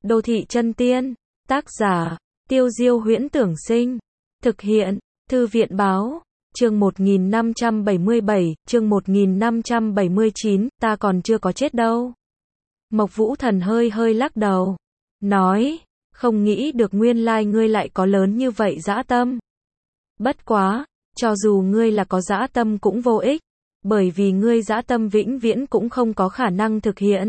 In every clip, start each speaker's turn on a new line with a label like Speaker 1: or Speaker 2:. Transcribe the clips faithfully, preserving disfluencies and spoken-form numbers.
Speaker 1: Đô thị chân tiên. Tác giả, Tiêu Diêu Huyễn Tưởng Sinh. Thực hiện, Thư viện Báo. Chương một nghìn năm trăm bảy mươi bảy, chương một nghìn năm trăm bảy mươi chín, ta còn chưa có chết đâu. Mộc Vũ Thần hơi hơi lắc đầu. Nói, không nghĩ được nguyên lai ngươi lại có lớn như vậy dã tâm. Bất quá, cho dù ngươi là có dã tâm cũng vô ích, bởi vì ngươi dã tâm vĩnh viễn cũng không có khả năng thực hiện.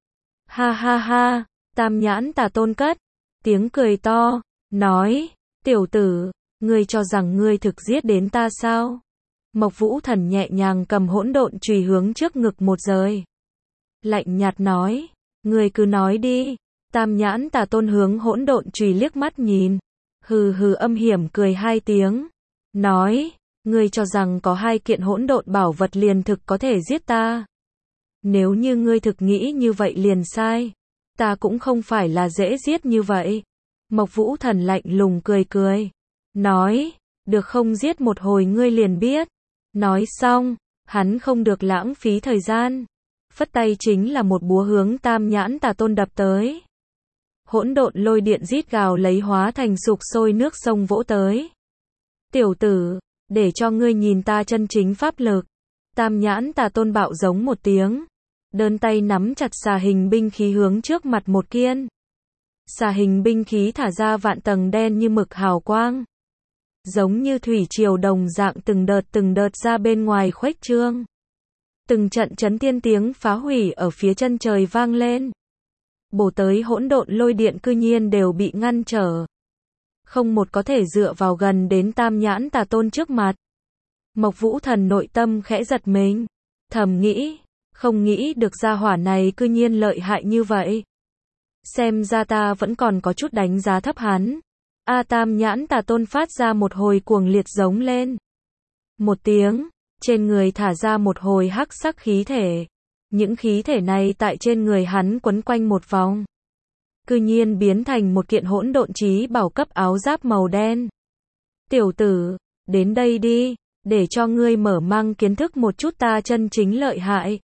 Speaker 1: Ha ha ha, Tam Nhãn Tà Tôn cất tiếng cười to, nói, tiểu tử, ngươi cho rằng ngươi thực giết đến ta sao? Mộc Vũ Thần nhẹ nhàng cầm hỗn độn chùy hướng trước ngực một rời. Lạnh nhạt nói, ngươi cứ nói đi. Tam Nhãn Tà Tôn hướng hỗn độn chùy liếc mắt nhìn, hừ hừ âm hiểm cười hai tiếng, nói, ngươi cho rằng có hai kiện hỗn độn bảo vật liền thực có thể giết ta. Nếu như ngươi thực nghĩ như vậy liền sai, ta cũng không phải là dễ giết như vậy. Mộc Vũ Thần lạnh lùng cười cười, nói, được không giết một hồi ngươi liền biết. Nói xong, hắn không được lãng phí thời gian, phất tay chính là một búa hướng Tam Nhãn Tà Tôn đập tới. Hỗn độn lôi điện rít gào lấy hóa thành sục sôi nước sông vỗ tới. Tiểu tử, để cho ngươi nhìn ta chân chính pháp lực. Tam Nhãn Tà Tôn bạo giống một tiếng, đơn tay nắm chặt xà hình binh khí hướng trước mặt một kiên. Xà hình binh khí thả ra vạn tầng đen như mực hào quang, giống như thủy triều đồng dạng từng đợt từng đợt ra bên ngoài khuếch trương. Từng trận chấn thiên tiếng phá hủy ở phía chân trời vang lên. Bổ tới hỗn độn lôi điện cư nhiên đều bị ngăn trở. Không một có thể dựa vào gần đến Tam Nhãn Tà Tôn trước mặt. Mộc Vũ Thần nội tâm khẽ giật mình, thầm nghĩ, không nghĩ được gia hỏa này cư nhiên lợi hại như vậy. Xem ra ta vẫn còn có chút đánh giá thấp hắn. A Tam Nhãn Tà Tôn phát ra một hồi cuồng liệt giống lên. Một tiếng, trên người thả ra một hồi hắc sắc khí thể. Những khí thể này tại trên người hắn quấn quanh một vòng, cư nhiên biến thành một kiện hỗn độn chí bảo cấp áo giáp màu đen. Tiểu tử, đến đây đi, để cho ngươi mở mang kiến thức một chút ta chân chính lợi hại.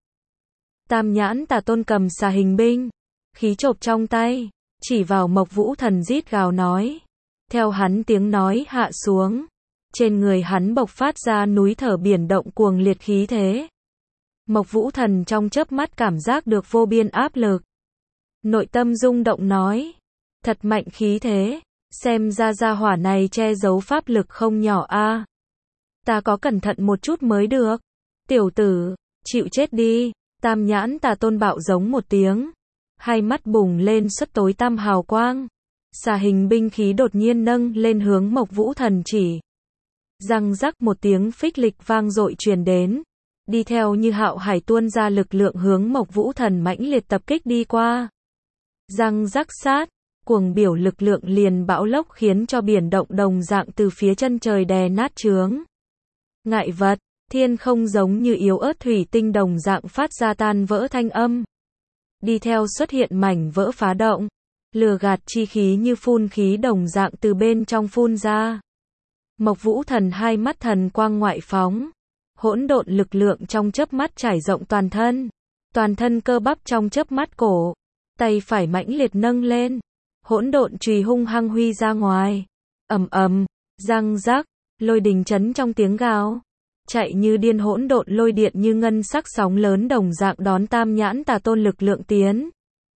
Speaker 1: Tam Nhãn Tà Tôn cầm xà hình binh, khí chộp trong tay, chỉ vào Mộc Vũ Thần rít gào nói. Theo hắn tiếng nói hạ xuống, trên người hắn bộc phát ra núi thở biển động cuồng liệt khí thế. Mộc Vũ Thần trong chớp mắt cảm giác được vô biên áp lực. Nội tâm rung động nói, thật mạnh khí thế, xem ra gia hỏa này che giấu pháp lực không nhỏ a. Ta có cẩn thận một chút mới được. Tiểu tử, chịu chết đi. Tam Nhãn Tà Tôn bạo giống một tiếng, hai mắt bùng lên xuất tối tăm hào quang. Xà hình binh khí đột nhiên nâng lên hướng Mộc Vũ Thần chỉ. Răng rắc một tiếng phích lịch vang dội truyền đến. Đi theo như hạo hải tuôn ra lực lượng hướng Mộc Vũ Thần mãnh liệt tập kích đi qua. Răng rắc sát, cuồng biểu lực lượng liền bão lốc khiến cho biển động đồng dạng từ phía chân trời đè nát chướng. Ngại vật, thiên không giống như yếu ớt thủy tinh đồng dạng phát ra tan vỡ thanh âm. Đi theo xuất hiện mảnh vỡ phá động, lừa gạt chi khí như phun khí đồng dạng từ bên trong phun ra. Mộc Vũ Thần hai mắt thần quang ngoại phóng. Hỗn độn lực lượng trong chớp mắt trải rộng toàn thân. Toàn thân cơ bắp trong chớp mắt cổ. Tay phải mãnh liệt nâng lên. Hỗn độn chùy hung hăng huy ra ngoài. Ầm ầm, răng rắc, lôi đình chấn trong tiếng gào. Chạy như điên hỗn độn lôi điện như ngân sắc sóng lớn đồng dạng đón Tam Nhãn Tà Tôn lực lượng tiến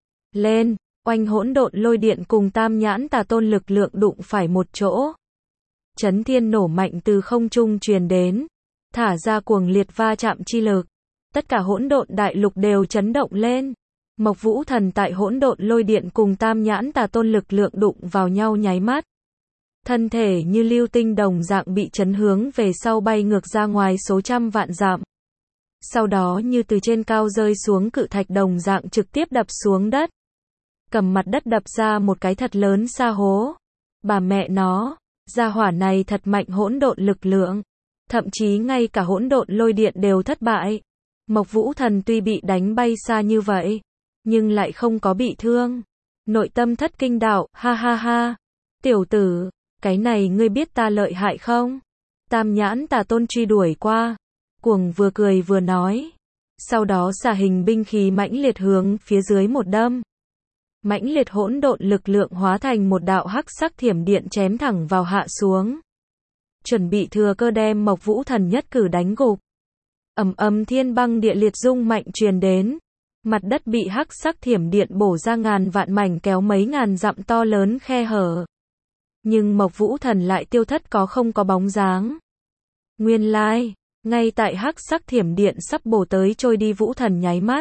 Speaker 1: lên. Oanh hỗn độn lôi điện cùng Tam Nhãn Tà Tôn lực lượng đụng phải một chỗ. Chấn thiên nổ mạnh từ không trung truyền đến, thả ra cuồng liệt va chạm chi lực. Tất cả hỗn độn đại lục đều chấn động lên. Mộc Vũ Thần tại hỗn độn lôi điện cùng Tam Nhãn Tà Tôn lực lượng đụng vào nhau nháy mắt. Thân thể như lưu tinh đồng dạng bị chấn hướng về sau bay ngược ra ngoài số trăm vạn dặm. Sau đó như từ trên cao rơi xuống cự thạch đồng dạng trực tiếp đập xuống đất. Cầm mặt đất đập ra một cái thật lớn sa hố. Bà mẹ nó, gia hỏa này thật mạnh hỗn độn lực lượng. Thậm chí ngay cả hỗn độn lôi điện đều thất bại. Mộc Vũ Thần tuy bị đánh bay xa như vậy, nhưng lại không có bị thương. Nội tâm thất kinh đạo, ha ha ha. Tiểu tử, cái này ngươi biết ta lợi hại không? Tam Nhãn Tà Tôn truy đuổi qua. Cuồng vừa cười vừa nói. Sau đó xà hình binh khí mãnh liệt hướng phía dưới một đâm. mãnh liệt hỗn độn lực lượng hóa thành một đạo hắc sắc thiểm điện chém thẳng vào hạ xuống. Chuẩn bị thừa cơ đem Mộc Vũ Thần nhất cử đánh gục. Ầm ầm thiên băng địa liệt rung mạnh truyền đến. Mặt đất bị hắc sắc thiểm điện bổ ra ngàn vạn mảnh kéo mấy ngàn dặm to lớn khe hở. Nhưng Mộc Vũ Thần lại tiêu thất có không có bóng dáng. Nguyên lai, ngay tại hắc sắc thiểm điện sắp bổ tới trôi đi Vũ Thần nháy mắt.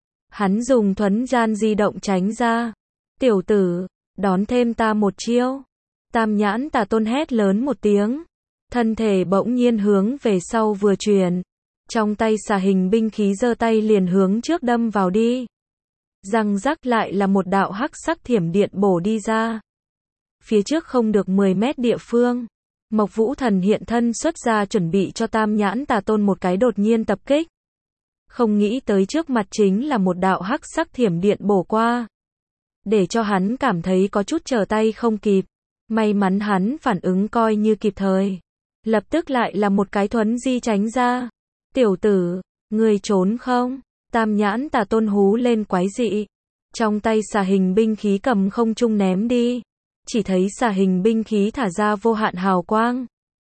Speaker 1: Hắn dùng thuấn gian di động tránh ra. Tiểu tử, đón thêm ta một chiêu. Tam nhãn tà tôn hét lớn một tiếng. Thân thể bỗng nhiên hướng về sau vừa chuyển. Trong tay xà hình binh khí giơ tay liền hướng trước đâm vào đi. Răng rắc lại là một đạo hắc sắc thiểm điện bổ đi ra. Phía trước không được mười mét địa phương. Mộc Vũ Thần hiện thân xuất ra chuẩn bị cho tam nhãn tà tôn một cái đột nhiên tập kích. Không nghĩ tới trước mặt chính là một đạo hắc sắc thiểm điện bổ qua. Để cho hắn cảm thấy có chút trở tay không kịp. May mắn hắn phản ứng coi như kịp thời. Lập tức lại là một cái thuấn di tránh ra. Tiểu tử, ngươi trốn không? Tam nhãn tà tôn hú lên quái dị. Trong tay xà hình binh khí cầm không trung ném đi. Chỉ thấy xà hình binh khí thả ra vô hạn hào quang.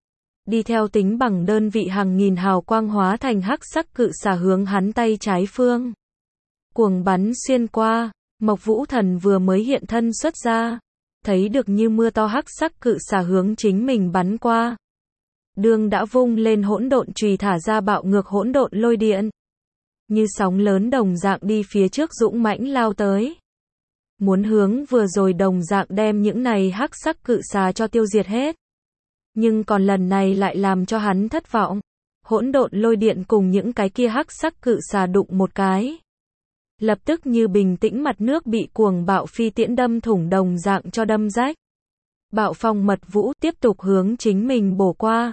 Speaker 1: Đi theo tính bằng đơn vị hàng nghìn hào quang hóa thành hắc sắc cự xà hướng hắn tay trái phương. Cuồng bắn xuyên qua, Mộc Vũ Thần vừa mới hiện thân xuất ra. Thấy được như mưa to hắc sắc cự xà hướng chính mình bắn qua. Đường đã vung lên hỗn độn chùy thả ra bạo ngược hỗn độn lôi điện. Như sóng lớn đồng dạng đi phía trước dũng mãnh lao tới. Muốn hướng vừa rồi đồng dạng đem những này hắc sắc cự xà cho tiêu diệt hết. Nhưng còn lần này lại làm cho hắn thất vọng. Hỗn độn lôi điện cùng những cái kia hắc sắc cự xà đụng một cái. Lập tức như bình tĩnh mặt nước bị cuồng bạo phi tiễn đâm thủng đồng dạng cho đâm rách. Bạo phong mật vũ tiếp tục hướng chính mình bổ qua.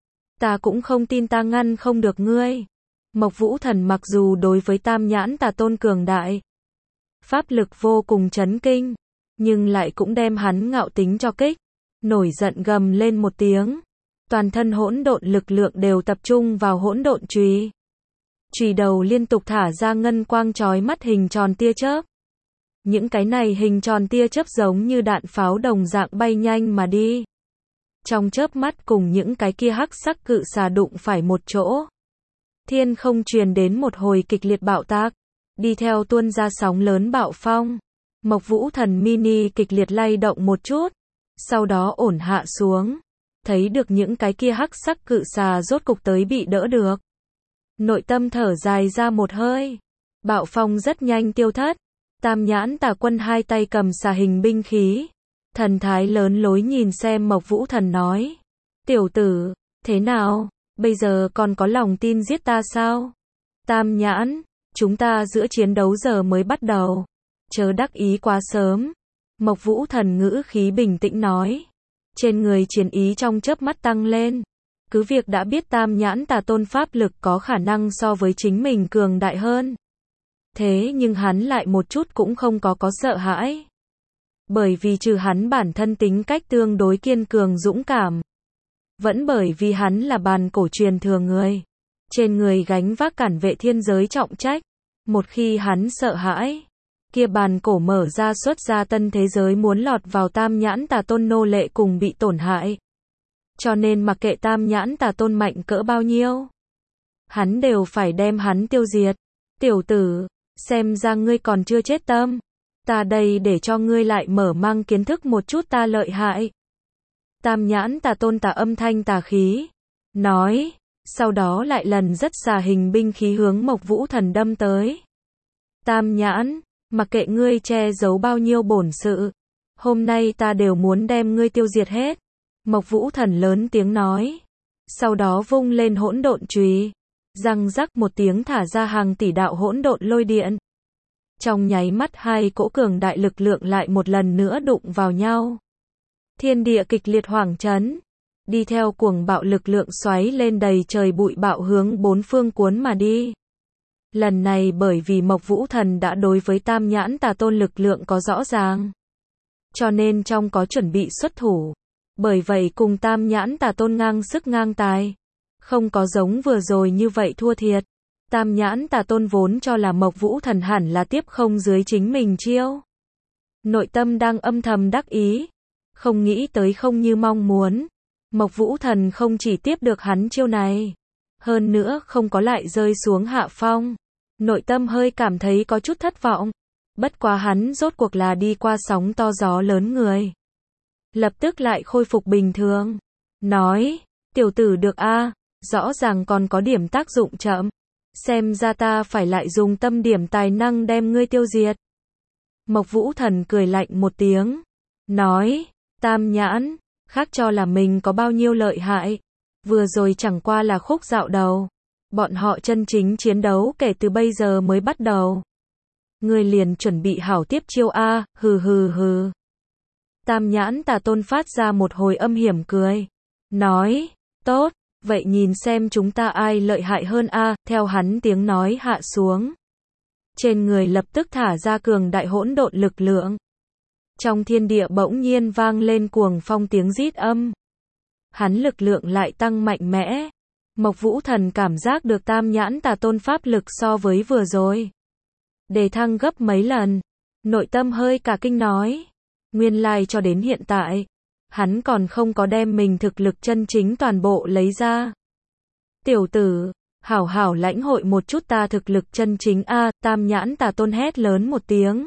Speaker 1: Ta cũng không tin ta ngăn không được ngươi. Mộc Vũ Thần mặc dù đối với tam nhãn tà tôn cường đại. Pháp lực vô cùng chấn kinh. Nhưng lại cũng đem hắn ngạo tính cho kích. Nổi giận gầm lên một tiếng. Toàn thân hỗn độn lực lượng đều tập trung vào hỗn độn chùy. Chùy đầu liên tục thả ra ngân quang chói mắt hình tròn tia chớp. Những cái này hình tròn tia chớp giống như đạn pháo đồng dạng bay nhanh mà đi. Trong chớp mắt cùng những cái kia hắc sắc cự xà đụng phải một chỗ. Thiên không truyền đến một hồi kịch liệt bạo tạc. Đi theo tuôn ra sóng lớn bạo phong. Mộc Vũ Thần mini kịch liệt lay động một chút. Sau đó ổn hạ xuống. Thấy được những cái kia hắc sắc cự xà rốt cục tới bị đỡ được. Nội tâm thở dài ra một hơi. Bạo phong rất nhanh tiêu thất. Tam nhãn tà quân hai tay cầm xà hình binh khí. Thần thái lớn lối nhìn xem Mộc Vũ Thần nói. Tiểu tử, thế nào? Bây giờ còn có lòng tin giết ta sao? Tam nhãn, chúng ta giữa chiến đấu giờ mới bắt đầu. Chớ đắc ý quá sớm. Mộc Vũ Thần ngữ khí bình tĩnh nói. Trên người chiến ý trong chớp mắt tăng lên. Cứ việc đã biết tam nhãn tà tôn pháp lực có khả năng so với chính mình cường đại hơn. Thế nhưng hắn lại một chút cũng không có có sợ hãi. Bởi vì trừ hắn bản thân tính cách tương đối kiên cường dũng cảm. Vẫn bởi vì hắn là bàn cổ truyền thừa người. Trên người gánh vác cản vệ thiên giới trọng trách. Một khi hắn sợ hãi. Kia bàn cổ mở ra xuất ra tân thế giới muốn lọt vào tam nhãn tà tôn nô lệ cùng bị tổn hại. Cho nên mặc kệ tam nhãn tà tôn mạnh cỡ bao nhiêu. Hắn đều phải đem hắn tiêu diệt. Tiểu tử, xem ra ngươi còn chưa chết tâm. Ta đây để cho ngươi lại mở mang kiến thức một chút ta lợi hại. Tam nhãn tà tôn tà âm thanh tà khí. Nói. Sau đó lại lần rất xà hình binh khí hướng Mộc Vũ Thần đâm tới. Tam nhãn. Mặc kệ ngươi che giấu bao nhiêu bổn sự. Hôm nay ta đều muốn đem ngươi tiêu diệt hết. Mộc Vũ Thần lớn tiếng nói. Sau đó vung lên hỗn độn chùy. Răng rắc một tiếng thả ra hàng tỷ đạo hỗn độn lôi điện. Trong nháy mắt hai cỗ cường đại lực lượng lại một lần nữa đụng vào nhau. Thiên địa kịch liệt hoảng chấn. Đi theo cuồng bạo lực lượng xoáy lên đầy trời bụi bạo hướng bốn phương cuốn mà đi. Lần này bởi vì Mộc Vũ Thần đã đối với tam nhãn tà tôn lực lượng có rõ ràng. Cho nên trong có chuẩn bị xuất thủ. Bởi vậy cùng tam nhãn tà tôn ngang sức ngang tài. Không có giống vừa rồi như vậy thua thiệt. Tam nhãn tà tôn vốn cho là Mộc Vũ Thần hẳn là tiếp không dưới chính mình chiêu. Nội tâm đang âm thầm đắc ý. Không nghĩ tới không như mong muốn. Mộc Vũ Thần không chỉ tiếp được hắn chiêu này. Hơn nữa không có lại rơi xuống hạ phong. Nội tâm hơi cảm thấy có chút thất vọng. Bất quá hắn rốt cuộc là đi qua sóng to gió lớn người. Lập tức lại khôi phục bình thường. Nói, tiểu tử được a, rõ ràng còn có điểm tác dụng chậm. Xem ra ta phải lại dùng tâm điểm tài năng đem ngươi tiêu diệt. Mộc Vũ Thần cười lạnh một tiếng. Nói, Tam Nhãn, khác cho là mình có bao nhiêu lợi hại. Vừa rồi chẳng qua là khúc dạo đầu. Bọn họ chân chính chiến đấu kể từ bây giờ mới bắt đầu. Ngươi liền chuẩn bị hảo tiếp chiêu a, hừ hừ hừ. Tam Nhãn Tà Tôn phát ra một hồi âm hiểm cười. Nói, tốt, vậy nhìn xem chúng ta ai lợi hại hơn a, theo hắn tiếng nói hạ xuống. Trên người lập tức thả ra cường đại hỗn độn lực lượng. Trong thiên địa bỗng nhiên vang lên cuồng phong tiếng rít âm. Hắn lực lượng lại tăng mạnh mẽ. Mộc Vũ Thần cảm giác được Tam Nhãn Tà Tôn pháp lực so với vừa rồi đề thăng gấp mấy lần. Nội tâm hơi cả kinh nói. Nguyên lai cho đến hiện tại, hắn còn không có đem mình thực lực chân chính toàn bộ lấy ra. Tiểu tử, hảo hảo lãnh hội một chút ta thực lực chân chính a, Tam Nhãn Tà Tôn hét lớn một tiếng.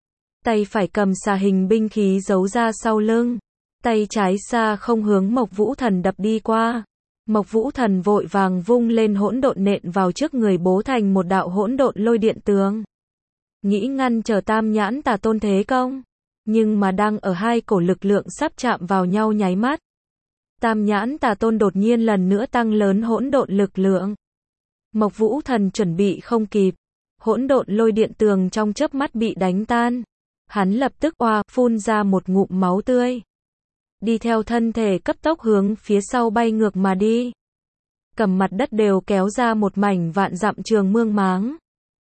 Speaker 1: Tay phải cầm xà hình binh khí giấu ra sau lưng. Tay trái xa không hướng Mộc Vũ Thần đập đi qua. Mộc Vũ Thần vội vàng vung lên hỗn độn nện vào trước người bố thành một đạo hỗn độn lôi điện tường. Nghĩ ngăn trở Tam Nhãn Tà Tôn thế công. Nhưng mà đang ở hai cổ lực lượng sắp chạm vào nhau nháy mắt. Tam Nhãn Tà Tôn đột nhiên lần nữa tăng lớn hỗn độn lực lượng. Mộc Vũ Thần chuẩn bị không kịp. Hỗn độn lôi điện tường trong chớp mắt bị đánh tan. Hắn lập tức oa phun ra một ngụm máu tươi. Đi theo thân thể cấp tốc hướng phía sau bay ngược mà đi. Cầm mặt đất đều kéo ra một mảnh vạn dặm trường mương máng.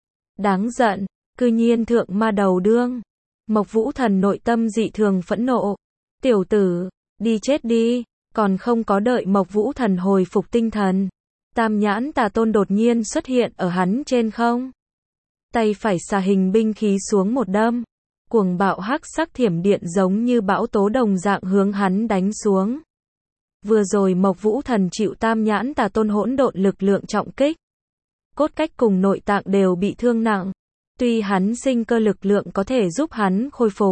Speaker 1: Đáng giận, cư nhiên thượng ma đầu đương. Mộc Vũ Thần nội tâm dị thường phẫn nộ. Tiểu tử, đi chết đi. Còn không có đợi Mộc Vũ Thần hồi phục tinh thần. Tam Nhãn Tà Tôn đột nhiên xuất hiện ở hắn trên không. Tay phải xà hình binh khí xuống một đâm. Cuồng bạo hắc sắc thiểm điện giống như bão tố đồng dạng hướng hắn đánh xuống. Vừa rồi Mộc Vũ Thần chịu Tam Nhãn Tà Tôn hỗn độn lực lượng trọng kích. Cốt cách cùng nội tạng đều bị thương nặng. Tuy hắn sinh cơ lực lượng có thể giúp hắn khôi phục.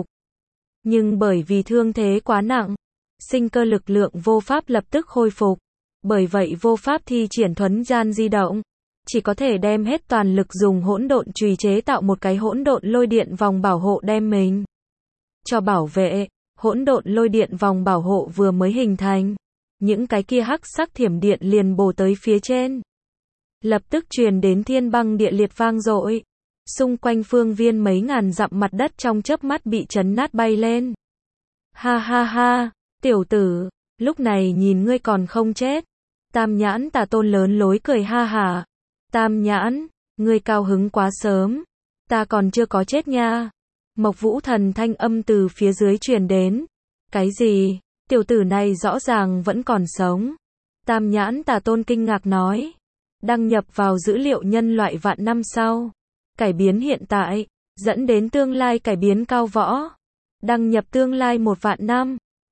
Speaker 1: Nhưng bởi vì thương thế quá nặng. Sinh cơ lực lượng vô pháp lập tức khôi phục. Bởi vậy vô pháp thi triển thuấn gian di động. Chỉ có thể đem hết toàn lực dùng hỗn độn chùy chế tạo một cái hỗn độn lôi điện vòng bảo hộ đem mình cho bảo vệ. Hỗn độn lôi điện vòng bảo hộ vừa mới hình thành, những cái kia hắc sắc thiểm điện liền bổ tới phía trên. Lập tức truyền đến thiên băng địa liệt vang dội. Xung quanh phương viên mấy ngàn dặm mặt đất trong chớp mắt bị chấn nát bay lên. Ha ha ha, tiểu tử, lúc này nhìn ngươi còn không chết. Tam Nhãn Tà Tôn lớn lối cười ha hả. Tam Nhãn, ngươi cao hứng quá sớm. Ta còn chưa có chết nha. Mộc Vũ Thần thanh âm từ phía dưới truyền đến. Cái gì? Tiểu tử này rõ ràng vẫn còn sống. Tam Nhãn Tà Tôn kinh ngạc nói. Đăng nhập vào dữ liệu nhân loại vạn năm sau. Cải biến hiện tại, dẫn đến tương lai cải biến cao võ. Đăng nhập tương lai một vạn năm.